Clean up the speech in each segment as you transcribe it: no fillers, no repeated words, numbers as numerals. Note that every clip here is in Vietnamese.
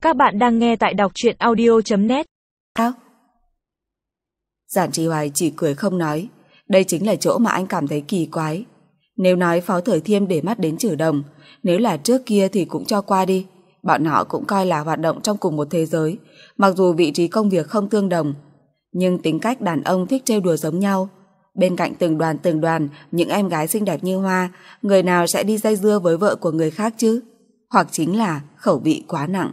Các bạn đang nghe tại đọc truyện audio.net. Sao? Giản Trì Hoài chỉ cười không nói. Đây chính là chỗ mà anh cảm thấy kỳ quái. Nếu nói Phó Thời Thiêm để mắt đến Trử Đồng, nếu là trước kia thì cũng cho qua đi. Bọn họ cũng coi là hoạt động trong cùng một thế giới, mặc dù vị trí công việc không tương đồng. Nhưng tính cách đàn ông thích trêu đùa giống nhau. Bên cạnh từng đoàn những em gái xinh đẹp như hoa, người nào sẽ đi dây dưa với vợ của người khác chứ? Hoặc chính là khẩu vị quá nặng.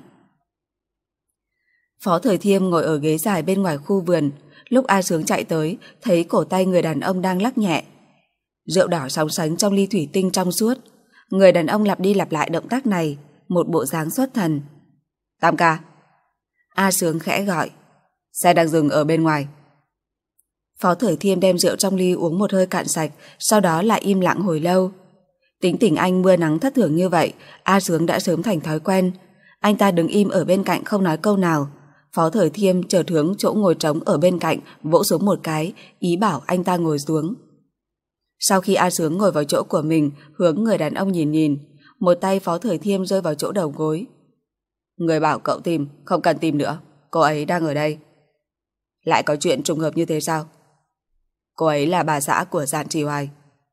Phó Thời Thiêm ngồi ở ghế dài bên ngoài khu vườn. Lúc A Sướng chạy tới, thấy cổ tay người đàn ông đang lắc nhẹ. Rượu đỏ sóng sánh trong ly thủy tinh trong suốt. Người đàn ông lặp đi lặp lại động tác này, một bộ dáng xuất thần. Tam ca. A Sướng khẽ gọi. Xe đang dừng ở bên ngoài. Phó Thời Thiêm đem rượu trong ly uống một hơi cạn sạch, sau đó lại im lặng hồi lâu. Tính tình anh mưa nắng thất thường như vậy, A Sướng đã sớm thành thói quen. Anh ta đứng im ở bên cạnh không nói câu nào. Phó Thời Thiêm chợt hướng chỗ ngồi trống ở bên cạnh, vỗ xuống một cái, ý bảo anh ta ngồi xuống. Sau khi A Sướng ngồi vào chỗ của mình, hướng người đàn ông nhìn, một tay Phó Thời Thiêm rơi vào chỗ đầu gối. Người bảo cậu tìm, không cần tìm nữa, cô ấy đang ở đây. Lại có chuyện trùng hợp như thế sao? Cô ấy là bà xã của Giản Trì Hoài.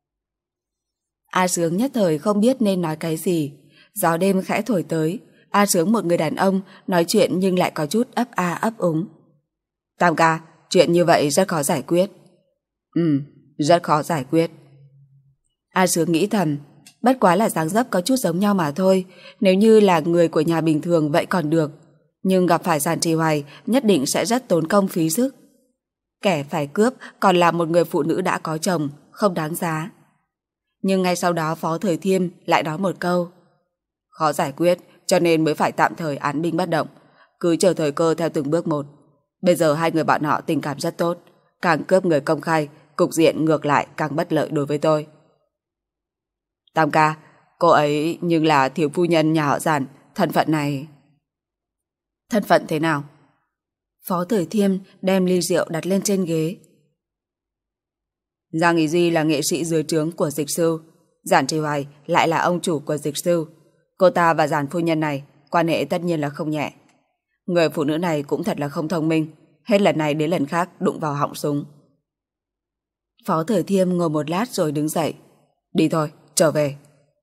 A Sướng nhất thời không biết nên nói cái gì. Gió đêm khẽ thổi tới. A Sướng một người đàn ông, nói chuyện nhưng lại có chút ấp a ấp úng. Tam ca, chuyện như vậy rất khó giải quyết. Rất khó giải quyết. A Sướng nghĩ thầm, bất quá là dáng dấp có chút giống nhau mà thôi. Nếu như là người của nhà bình thường vậy còn được, nhưng gặp phải Giản Trì Hoài nhất định sẽ rất tốn công phí sức. Kẻ phải cướp còn là một người phụ nữ đã có chồng, không đáng giá. Nhưng ngay sau đó Phó Thời Thiêm lại nói một câu. Khó giải quyết, cho nên mới phải tạm thời án binh bất động, cứ chờ thời cơ theo từng bước một. Bây giờ hai người bọn họ tình cảm rất tốt, càng cướp người công khai, cục diện ngược lại càng bất lợi đối với tôi. Tam ca, cô ấy nhưng là thiếu phu nhân nhà họ Giản, thân phận này... Thân phận thế nào? Phó Thời Thiêm đem ly rượu đặt lên trên ghế. Giang Ý Duy là nghệ sĩ dưới trướng của Dịch Sư, Giản Trì Hoài lại là ông chủ của Dịch Sư. Cô ta và Giản phu nhân này quan hệ tất nhiên là không nhẹ. Người phụ nữ này cũng thật là không thông minh, hết lần này đến lần khác đụng vào họng súng. Phó Thời Thiêm ngồi một lát rồi đứng dậy. Đi thôi, trở về.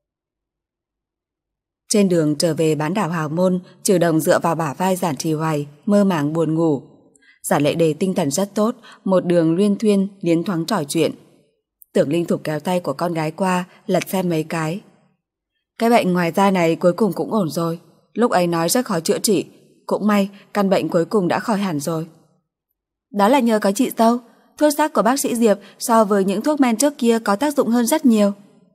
Trên đường trở về bán đảo Hào Môn, Trừ Đồng dựa vào bả vai Giản Trì Hoài, mơ màng buồn ngủ. Giản Lệ Đề tinh thần rất tốt, một đường luyên thuyên liến thoáng trò chuyện. Tưởng Linh Thục kéo tay của con gái qua, lật xem mấy cái. Cái bệnh ngoài da này cuối cùng cũng ổn rồi. Lúc ấy nói rất khó chữa trị, cũng may căn bệnh cuối cùng đã khỏi hẳn rồi. Đó là nhờ có chị dâu. Thuốc sắc của bác sĩ Diệp so với những thuốc men trước kia có tác dụng hơn rất nhiều.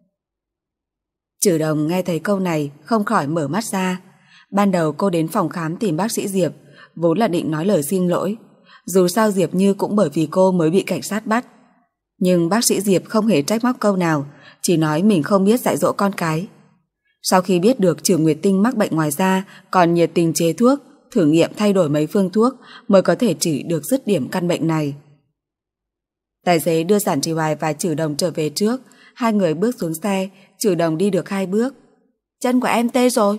Trừ Đồng nghe thấy câu này không khỏi mở mắt ra. Ban đầu cô đến phòng khám tìm bác sĩ Diệp, vốn là định nói lời xin lỗi. Dù sao Diệp Như cũng bởi vì cô mới bị cảnh sát bắt. Nhưng bác sĩ Diệp không hề trách móc câu nào, chỉ nói mình không biết dạy dỗ con cái. Sau khi biết được Trừ Nguyệt Tinh mắc bệnh ngoài da, còn nhiệt tình chế thuốc, thử nghiệm thay đổi mấy phương thuốc mới có thể trị được dứt điểm căn bệnh này. Tài xế đưa Giản Trì Hoài và Trừ Đồng trở về trước. Hai người bước xuống xe, Trừ Đồng đi được 2 bước. Chân của em tê rồi.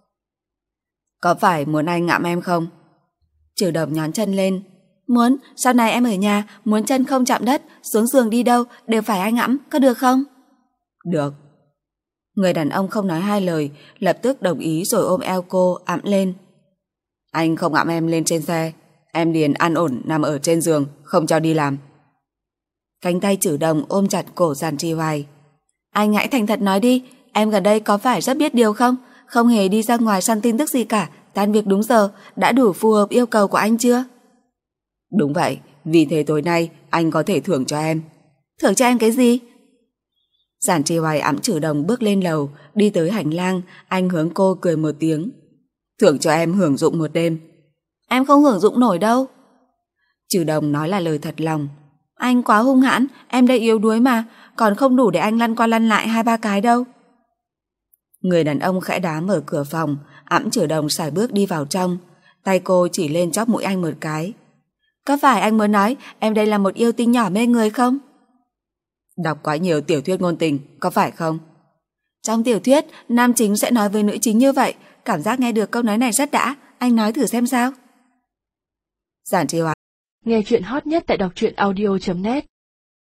Có phải muốn anh ngậm em không? Trừ Đồng nhón chân lên. Muốn, sau này em ở nhà, muốn chân không chạm đất, xuống giường đi đâu đều phải anh ngậm, có được không? Được. Người đàn ông không nói hai lời, lập tức đồng ý rồi ôm eo cô, ẵm lên. Anh không ngậm em lên trên xe, em liền an ổn nằm ở trên giường, không cho đi làm. Cánh tay Trừ Đồng ôm chặt cổ Giản Trì Hoài. Anh hãy thành thật nói đi, em gần đây có phải rất biết điều không? Không hề đi ra ngoài săn tin tức gì cả, tan việc đúng giờ, đã đủ phù hợp yêu cầu của anh chưa? Đúng vậy, vì thế tối nay anh có thể thưởng cho em. Thưởng cho em cái gì? Giản Trì Hoài ẵm Trừ Đồng bước lên lầu, đi tới hành lang, anh hướng cô cười một tiếng. Thưởng cho em hưởng dụng một đêm. Em không hưởng dụng nổi đâu. Trừ Đồng nói là lời thật lòng. Anh quá hung hãn, em đây yếu đuối mà, còn không đủ để anh lăn qua lăn lại 2-3 cái đâu. Người đàn ông khẽ đá mở cửa phòng, ẵm Trừ Đồng sải bước đi vào trong. Tay cô chỉ lên chóp mũi anh một cái. Có phải anh muốn nói em đây là một yêu tinh nhỏ mê người không? Đọc quá nhiều tiểu thuyết ngôn tình, có phải không? Trong tiểu thuyết, nam chính sẽ nói với nữ chính như vậy, cảm giác nghe được câu nói này rất đã, anh nói thử xem sao. Giản Trì Hoài. Nghe chuyện hot nhất tại đọc truyện audio.net